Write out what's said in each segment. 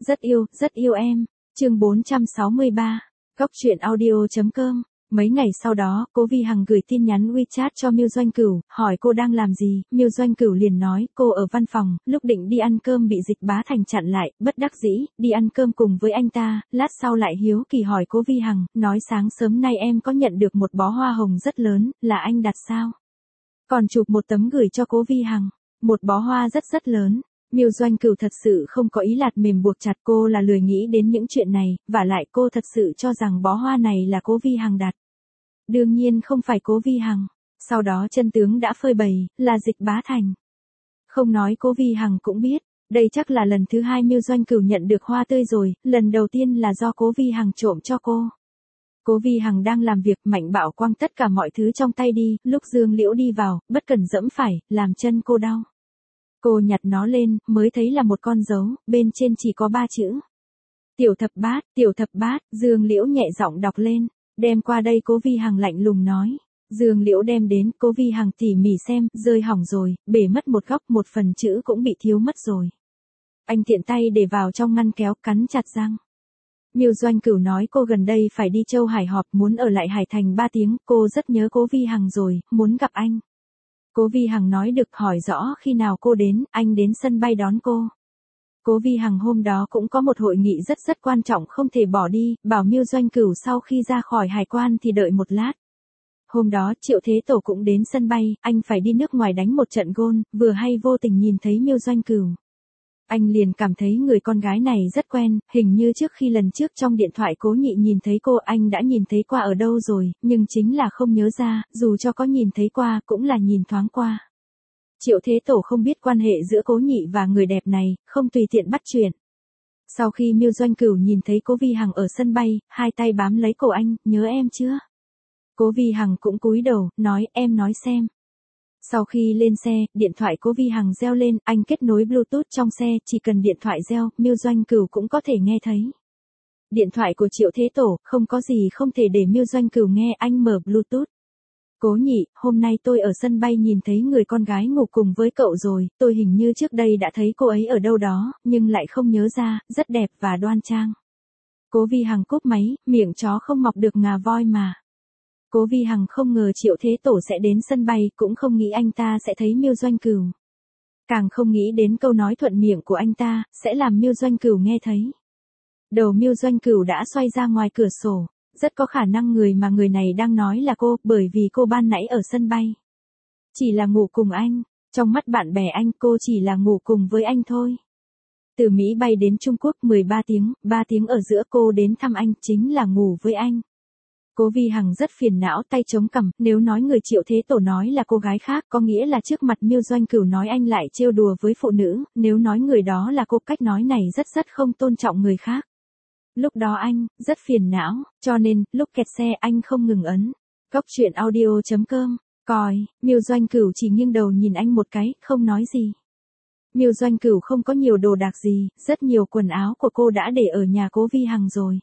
rất yêu em. Chương 463. Góc truyện audio.com. Mấy ngày sau đó, Cố Vi Hằng gửi tin nhắn WeChat cho Miêu Doanh Cửu, hỏi cô đang làm gì. Miêu Doanh Cửu liền nói, cô ở văn phòng, lúc định đi ăn cơm bị Dịch Bá Thành chặn lại, bất đắc dĩ, đi ăn cơm cùng với anh ta. Lát sau lại hiếu kỳ hỏi Cố Vi Hằng, nói sáng sớm nay em có nhận được một bó hoa hồng rất lớn, là anh đặt sao? Còn chụp một tấm gửi cho Cố Vi Hằng, một bó hoa rất lớn. Miêu Doanh Cửu thật sự không có ý lạt mềm buộc chặt cô, là lười nghĩ đến những chuyện này, vả lại cô thật sự cho rằng bó hoa này là Cố Vi Hằng đặt. Đương nhiên không phải Cố Vi Hằng. Sau đó chân tướng đã phơi bày, là Dịch Bá Thành. Không nói Cố Vi Hằng cũng biết, đây chắc là lần thứ hai Miêu Doanh Cửu nhận được hoa tươi rồi, lần đầu tiên là do Cố Vi Hằng trộm cho cô. Cố Vi Hằng đang làm việc, Mạnh Bạo quăng tất cả mọi thứ trong tay đi, lúc Dương Liễu đi vào, bất cẩn dẫm phải, làm chân cô đau. Cô nhặt nó lên, mới thấy là một con dấu, bên trên chỉ có 3 chữ. Tiểu thập bát, Dương Liễu nhẹ giọng đọc lên, đem qua đây. Cố Vi Hằng lạnh lùng nói. Dương Liễu đem đến, Cố Vi Hằng tỉ mỉ xem, rơi hỏng rồi, bể mất một góc, một phần chữ cũng bị thiếu mất rồi. Anh tiện tay để vào trong ngăn kéo, cắn chặt răng. Miêu Doanh Cửu nói cô gần đây phải đi Châu Hải họp, muốn ở lại Hải Thành 3 tiếng, cô rất nhớ Cố Vi Hằng rồi, muốn gặp anh. Cố Vi Hằng nói được, hỏi rõ khi nào cô đến, anh đến sân bay đón cô. Cố Vi Hằng hôm đó cũng có một hội nghị rất quan trọng không thể bỏ đi, bảo Miêu Doanh Cửu sau khi ra khỏi hải quan thì đợi một lát. Hôm đó Triệu Thế Tổ cũng đến sân bay, anh phải đi nước ngoài đánh một trận golf, vừa hay vô tình nhìn thấy Miêu Doanh Cửu. Anh liền cảm thấy người con gái này rất quen, hình như trước khi lần trước trong điện thoại Cố Nhị nhìn thấy cô anh đã nhìn thấy qua ở đâu rồi, nhưng chính là không nhớ ra, dù cho có nhìn thấy qua cũng là nhìn thoáng qua. Triệu Thế Tổ không biết quan hệ giữa Cố Nhị và người đẹp này, không tùy tiện bắt chuyện. Sau khi Miêu Doanh Cửu nhìn thấy Cố Vi Hằng ở sân bay, hai tay bám lấy cổ anh, nhớ em chưa? Cố Vi Hằng cũng cúi đầu, nói em nói xem. Sau khi lên xe, điện thoại Cố Vi Hằng reo lên, anh kết nối Bluetooth trong xe, chỉ cần điện thoại reo, Miêu Doanh Cửu cũng có thể nghe thấy. Điện thoại của Triệu Thế Tổ, không có gì không thể để Miêu Doanh Cửu nghe, anh mở Bluetooth. Cố Nhị, hôm nay tôi ở sân bay nhìn thấy người con gái ngủ cùng với cậu rồi, tôi hình như trước đây đã thấy cô ấy ở đâu đó, nhưng lại không nhớ ra, rất đẹp và đoan trang. Cố Vi Hằng cúp máy, miệng chó không mọc được ngà voi mà. Cố Vi Hằng không ngờ Triệu Thế Tổ sẽ đến sân bay, cũng không nghĩ anh ta sẽ thấy Miêu Doanh Cửu. Càng không nghĩ đến câu nói thuận miệng của anh ta, sẽ làm Miêu Doanh Cửu nghe thấy. Đầu Miêu Doanh Cửu đã xoay ra ngoài cửa sổ. Rất có khả năng người mà người này đang nói là cô, bởi vì cô ban nãy ở sân bay chỉ là ngủ cùng anh, trong mắt bạn bè anh cô chỉ là ngủ cùng với anh thôi. Từ Mỹ bay đến Trung Quốc 13 tiếng, 3 tiếng ở giữa cô đến thăm anh, chính là ngủ với anh. Cố Vi Hằng rất phiền não, tay chống cằm, nếu nói người Triệu Thế Tổ nói là cô gái khác, có nghĩa là trước mặt Miêu Doanh Cửu nói anh lại trêu đùa với phụ nữ, nếu nói người đó là cô, cách nói này rất không tôn trọng người khác. Lúc đó anh, rất phiền não, cho nên, lúc kẹt xe anh không ngừng ấn. Góc truyện audio.com, coi, Miêu Doanh Cửu chỉ nghiêng đầu nhìn anh một cái, không nói gì. Miêu Doanh Cửu không có nhiều đồ đạc gì, rất nhiều quần áo của cô đã để ở nhà Cố Vi Hằng rồi.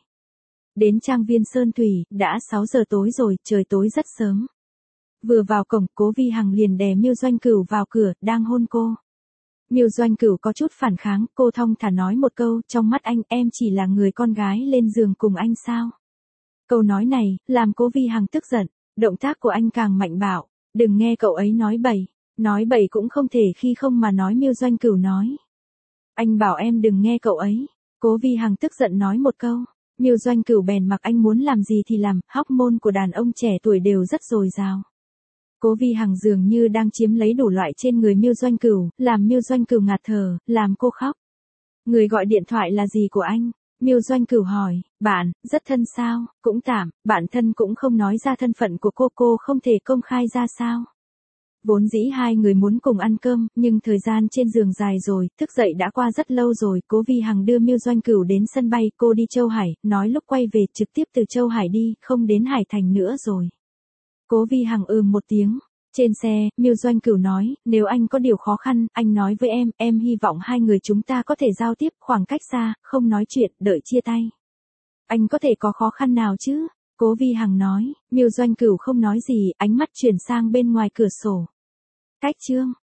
Đến trang viên Sơn Thủy, đã 6 giờ tối rồi, trời tối rất sớm. Vừa vào cổng, Cố Vi Hằng liền đè Miêu Doanh Cửu vào cửa, đang hôn cô. Miêu Doanh Cửu có chút phản kháng, cô thong thả nói một câu, trong mắt anh, em chỉ là người con gái lên giường cùng anh sao? Câu nói này, làm Cố Vi Hằng tức giận, động tác của anh càng mạnh bạo, đừng nghe cậu ấy nói bậy cũng không thể khi không mà nói. Miêu Doanh Cửu nói. Anh bảo em đừng nghe cậu ấy. Cố Vi Hằng tức giận nói một câu, Miêu Doanh Cửu bèn mặc anh muốn làm gì thì làm, hormone của đàn ông trẻ tuổi đều rất dồi dào. Cố Vi Hằng dường như đang chiếm lấy đủ loại trên người Miêu Doanh Cửu, làm Miêu Doanh Cửu ngạt thở, làm cô khóc. Người gọi điện thoại là gì của anh? Miêu Doanh Cửu hỏi. Bạn, rất thân sao? Cũng tạm, bạn thân cũng không nói ra thân phận của cô không thể công khai ra sao? Vốn dĩ hai người muốn cùng ăn cơm, nhưng thời gian trên giường dài rồi, thức dậy đã qua rất lâu rồi. Cố Vi Hằng đưa Miêu Doanh Cửu đến sân bay, cô đi Châu Hải, nói lúc quay về trực tiếp từ Châu Hải đi, không đến Hải Thành nữa rồi. Cố Vi Hằng một tiếng. Trên xe, Miêu Doanh Cửu nói, nếu anh có điều khó khăn, anh nói với em hy vọng hai người chúng ta có thể giao tiếp, khoảng cách xa, không nói chuyện, đợi chia tay. Anh có thể có khó khăn nào chứ? Cố Vi Hằng nói. Miêu Doanh Cửu không nói gì, ánh mắt chuyển sang bên ngoài cửa sổ. Cách chương.